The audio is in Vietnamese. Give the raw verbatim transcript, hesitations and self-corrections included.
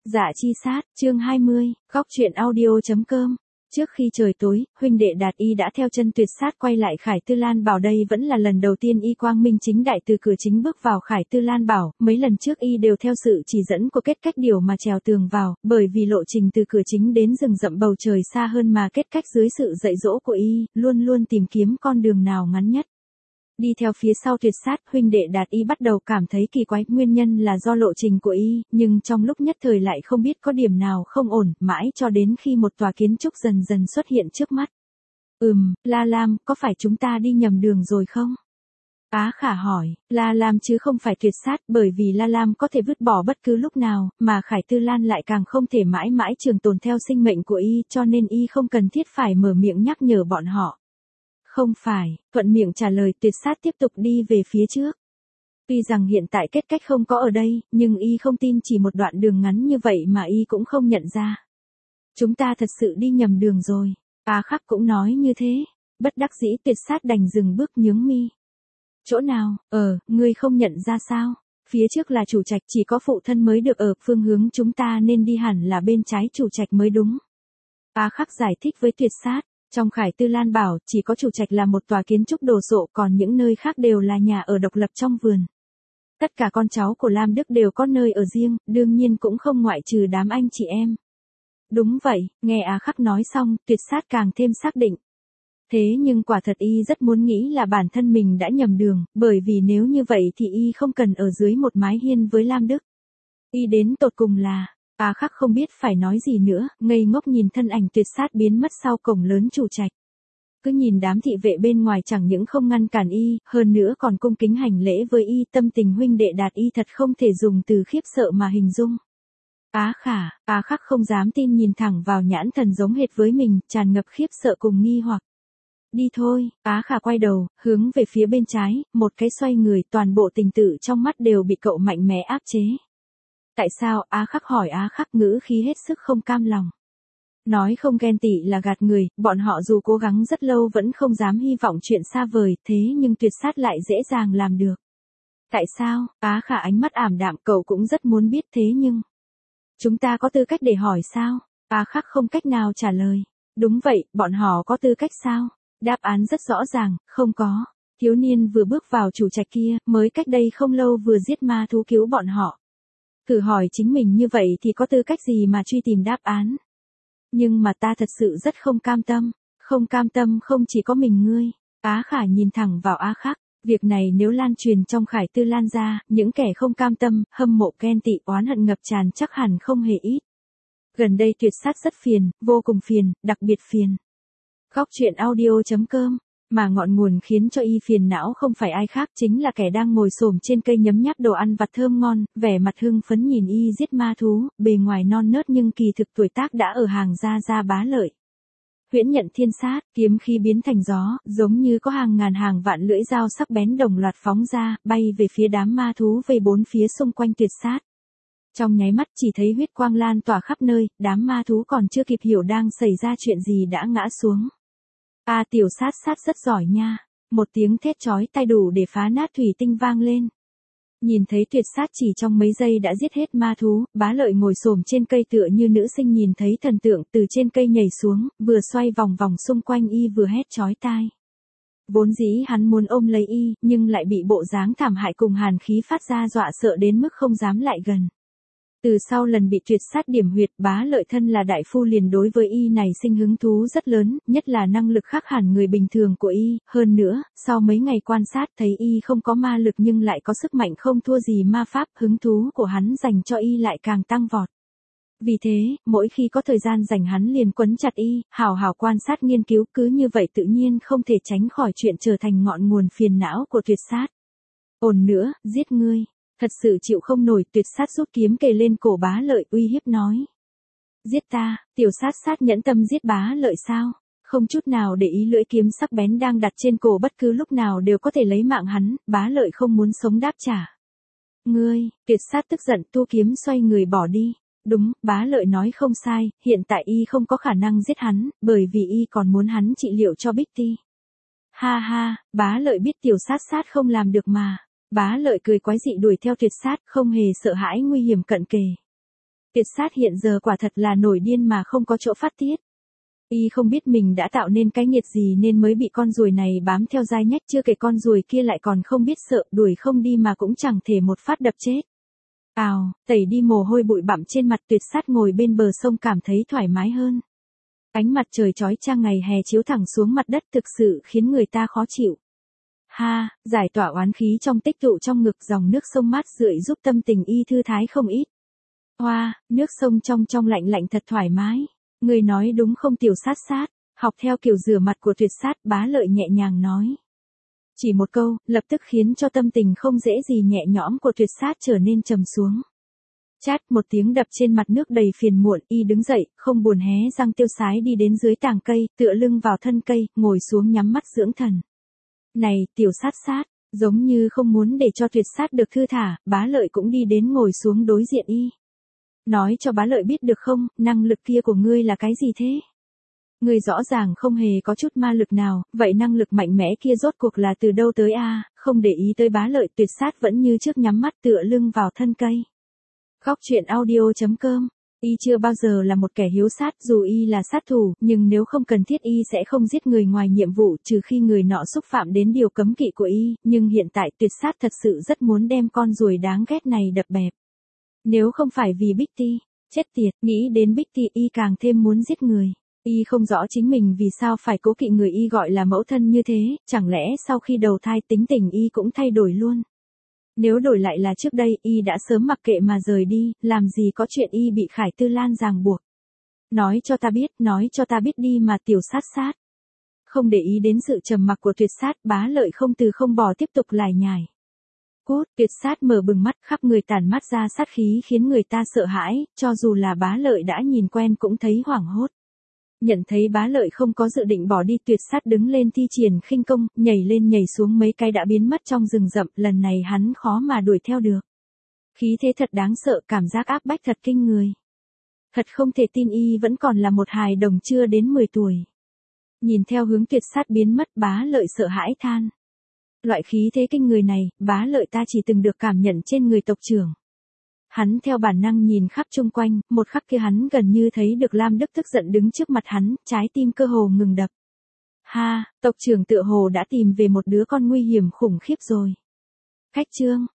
Dạ chi sát, chương hai mươi, góc truyện audio.com. Trước khi trời tối, huynh đệ Đạt Y đã theo chân Tuyệt Sát quay lại Khải Tư Lan Bảo. Đây vẫn là lần đầu tiên y quang minh chính đại từ cửa chính bước vào Khải Tư Lan Bảo, mấy lần trước y đều theo sự chỉ dẫn của Kết Cách Điều mà trèo tường vào, bởi vì lộ trình từ cửa chính đến rừng rậm bầu trời xa hơn mà Kết Cách dưới sự dạy dỗ của y, luôn luôn tìm kiếm con đường nào ngắn nhất. Đi theo phía sau Tuyệt Sát, huynh đệ Đạt Y bắt đầu cảm thấy kỳ quái, nguyên nhân là do lộ trình của y, nhưng trong lúc nhất thời lại không biết có điểm nào không ổn, mãi cho đến khi một tòa kiến trúc dần dần xuất hiện trước mắt. Ừm, La Lam, có phải chúng ta đi nhầm đường rồi không? Á Khả hỏi, La Lam chứ không phải Tuyệt Sát, bởi vì La Lam có thể vứt bỏ bất cứ lúc nào, mà Khải Tư Lan lại càng không thể mãi mãi trường tồn theo sinh mệnh của y, cho nên y không cần thiết phải mở miệng nhắc nhở bọn họ. Không phải, thuận miệng trả lời. Tuyệt Sát tiếp tục đi về phía trước. Tuy rằng hiện tại Kết Cách không có ở đây, nhưng y không tin chỉ một đoạn đường ngắn như vậy mà y cũng không nhận ra. Chúng ta thật sự đi nhầm đường rồi. Á Khắc cũng nói như thế. Bất đắc dĩ Tuyệt Sát đành dừng bước nhướng mi. Chỗ nào? Ờ, ngươi không nhận ra sao? Phía trước là chủ trạch, chỉ có phụ thân mới được ở, phương hướng chúng ta nên đi hẳn là bên trái chủ trạch mới đúng. Á Khắc giải thích với Tuyệt Sát. Trong Khải Tư Lan Bảo, chỉ có chủ trạch là một tòa kiến trúc đồ sộ, còn những nơi khác đều là nhà ở độc lập trong vườn. Tất cả con cháu của Lam Đức đều có nơi ở riêng, đương nhiên cũng không ngoại trừ đám anh chị em. Đúng vậy, nghe Á Khắc nói xong, Tuyệt Sát càng thêm xác định. Thế nhưng quả thật y rất muốn nghĩ là bản thân mình đã nhầm đường, bởi vì nếu như vậy thì y không cần ở dưới một mái hiên với Lam Đức. Y đến tột cùng là... Á Khắc không biết phải nói gì nữa, ngây ngốc nhìn thân ảnh Tuyệt Sát biến mất sau cổng lớn chủ trạch. Cứ nhìn đám thị vệ bên ngoài chẳng những không ngăn cản y, hơn nữa còn cung kính hành lễ với y, tâm tình huynh đệ Đạt Y thật không thể dùng từ khiếp sợ mà hình dung. Á Khả, Á Khắc không dám tin nhìn thẳng vào nhãn thần giống hệt với mình, tràn ngập khiếp sợ cùng nghi hoặc. Đi thôi, Á Khả quay đầu, hướng về phía bên trái, một cái xoay người, toàn bộ tình tự trong mắt đều bị cậu mạnh mẽ áp chế. Tại sao? Á Khắc hỏi. Á Khắc ngữ khí hết sức không cam lòng. Nói không ghen tị là gạt người, bọn họ dù cố gắng rất lâu vẫn không dám hy vọng chuyện xa vời, thế nhưng Tuyệt Sát lại dễ dàng làm được. Tại sao? Á Khả ánh mắt ảm đạm, cậu cũng rất muốn biết thế nhưng... Chúng ta có tư cách để hỏi sao? Á Khắc không cách nào trả lời. Đúng vậy, bọn họ có tư cách sao? Đáp án rất rõ ràng, không có. Thiếu niên vừa bước vào chủ trạch kia, mới cách đây không lâu vừa giết ma thú cứu bọn họ. Thử hỏi chính mình như vậy thì có tư cách gì mà truy tìm đáp án. Nhưng mà ta thật sự rất không cam tâm. Không cam tâm không chỉ có mình ngươi. Á Khả nhìn thẳng vào Á Khắc. Việc này nếu lan truyền trong Khải Tư Lan ra, những kẻ không cam tâm, hâm mộ ghen tị oán hận ngập tràn chắc hẳn không hề ít. Gần đây Tuyệt Sát rất phiền, vô cùng phiền, đặc biệt phiền. Góc truyện audio.com. Mà ngọn nguồn khiến cho y phiền não không phải ai khác, chính là kẻ đang ngồi xổm trên cây nhấm nháp đồ ăn vặt thơm ngon, vẻ mặt hưng phấn nhìn y giết ma thú, bề ngoài non nớt nhưng kỳ thực tuổi tác đã ở hàng gia gia bá lợi. Huyễn nhận thiên sát, kiếm khí biến thành gió, giống như có hàng ngàn hàng vạn lưỡi dao sắc bén đồng loạt phóng ra, bay về phía đám ma thú vây bốn phía xung quanh Tuyệt Sát. Trong nháy mắt chỉ thấy huyết quang lan tỏa khắp nơi, đám ma thú còn chưa kịp hiểu đang xảy ra chuyện gì đã ngã xuống. A à, tiểu sát sát rất giỏi nha. Một tiếng thét chói tai đủ để phá nát thủy tinh vang lên. Nhìn thấy Tuyệt Sát chỉ trong mấy giây đã giết hết ma thú, Bá Lợi ngồi xổm trên cây tựa như nữ sinh nhìn thấy thần tượng, từ trên cây nhảy xuống, vừa xoay vòng vòng xung quanh y vừa hét chói tai. Vốn dĩ hắn muốn ôm lấy y, nhưng lại bị bộ dáng thảm hại cùng hàn khí phát ra dọa sợ đến mức không dám lại gần. Từ sau lần bị Tuyệt Sát điểm huyệt, Bá Lợi thân là đại phu liền đối với y này sinh hứng thú rất lớn, nhất là năng lực khác hẳn người bình thường của y, hơn nữa, sau mấy ngày quan sát thấy y không có ma lực nhưng lại có sức mạnh không thua gì ma pháp, hứng thú của hắn dành cho y lại càng tăng vọt. Vì thế, mỗi khi có thời gian rảnh hắn liền quấn chặt y, hào hào quan sát nghiên cứu, cứ như vậy tự nhiên không thể tránh khỏi chuyện trở thành ngọn nguồn phiền não của Tuyệt Sát. Ổn nữa, giết ngươi. Thật sự chịu không nổi, Tuyệt Sát rút kiếm kề lên cổ Bá Lợi uy hiếp nói. Giết ta, tiểu sát sát nhẫn tâm giết Bá Lợi sao? Không chút nào để ý lưỡi kiếm sắc bén đang đặt trên cổ bất cứ lúc nào đều có thể lấy mạng hắn, Bá Lợi không muốn sống đáp trả. Ngươi, Tuyệt Sát tức giận thu kiếm xoay người bỏ đi. Đúng, Bá Lợi nói không sai, hiện tại y không có khả năng giết hắn, bởi vì y còn muốn hắn trị liệu cho Bích Ti. Ha ha, Bá Lợi biết tiểu sát sát không làm được mà. Bá Lợi cười quái dị đuổi theo Tuyệt Sát, không hề sợ hãi nguy hiểm cận kề. Tuyệt sát hiện giờ quả thật là nổi điên mà không có chỗ phát tiết. Y không biết mình đã tạo nên cái nghiệt gì nên mới bị con ruồi này bám theo dai nhách, chưa kể con ruồi kia lại còn không biết sợ, đuổi không đi mà cũng chẳng thể một phát đập chết. Ào, tẩy đi mồ hôi bụi bặm trên mặt, Tuyệt sát ngồi bên bờ sông cảm thấy thoải mái hơn. Ánh mặt trời chói chang ngày hè chiếu thẳng xuống mặt đất thực sự khiến người ta khó chịu. Ha, giải tỏa oán khí trong tích tụ trong ngực, dòng nước sông mát rượi giúp tâm tình y thư thái không ít. Hoa, nước sông trong trong lạnh lạnh thật thoải mái. Người nói đúng không Tiểu sát sát? Học theo kiểu rửa mặt của Tuyệt sát, Bá Lợi nhẹ nhàng nói. Chỉ một câu, lập tức khiến cho tâm tình không dễ gì nhẹ nhõm của Tuyệt sát trở nên trầm xuống. Chát, một tiếng đập trên mặt nước đầy phiền muộn, y đứng dậy, không buồn hé răng tiêu sái đi đến dưới tàng cây, tựa lưng vào thân cây, ngồi xuống nhắm mắt dưỡng thần. Này, Tiểu sát sát, giống như không muốn để cho Tuyệt sát được thư thả, Bá Lợi cũng đi đến ngồi xuống đối diện y. Nói cho Bá Lợi biết được không, năng lực kia của ngươi là cái gì thế? Ngươi rõ ràng không hề có chút ma lực nào, vậy năng lực mạnh mẽ kia rốt cuộc là từ đâu tới a? À? Không để ý tới Bá Lợi, Tuyệt sát vẫn như trước nhắm mắt tựa lưng vào thân cây. Góc truyện audio chấm com. Y chưa bao giờ là một kẻ hiếu sát, dù y là sát thủ, nhưng nếu không cần thiết y sẽ không giết người ngoài nhiệm vụ, trừ khi người nọ xúc phạm đến điều cấm kỵ của y, nhưng hiện tại Tuyệt sát thật sự rất muốn đem con ruồi đáng ghét này đập bẹp. Nếu không phải vì Bích Ti, chết tiệt, nghĩ đến Bích Ti y càng thêm muốn giết người. Y không rõ chính mình vì sao phải cố kỵ người y gọi là mẫu thân như thế, chẳng lẽ sau khi đầu thai tính tình y cũng thay đổi luôn. Nếu đổi lại là trước đây, y đã sớm mặc kệ mà rời đi, làm gì có chuyện y bị Khải Tư Lan ràng buộc. Nói cho ta biết, nói cho ta biết đi mà Tiểu sát sát. Không để ý đến sự trầm mặc của Tuyệt sát, Bá Lợi không từ không bỏ tiếp tục lải nhải. Cút, Tuyệt sát mở bừng mắt, khắp người tản mát ra sát khí khiến người ta sợ hãi, cho dù là Bá Lợi đã nhìn quen cũng thấy hoảng hốt. Nhận thấy Bá Lợi không có dự định bỏ đi, Tuyệt sát đứng lên thi triển khinh công, nhảy lên nhảy xuống mấy cái đã biến mất trong rừng rậm, lần này hắn khó mà đuổi theo được. Khí thế thật đáng sợ, cảm giác áp bách thật kinh người. Thật không thể tin y vẫn còn là một hài đồng chưa đến mười tuổi. Nhìn theo hướng Tuyệt sát biến mất, Bá Lợi sợ hãi than. Loại khí thế kinh người này, Bá Lợi ta chỉ từng được cảm nhận trên người tộc trưởng. Hắn theo bản năng nhìn khắp chung quanh, một khắc kia hắn gần như thấy được Lam Đức tức giận đứng trước mặt hắn, trái tim cơ hồ ngừng đập. Ha, tộc trưởng tựa hồ đã tìm về một đứa con nguy hiểm khủng khiếp rồi. Khách chương.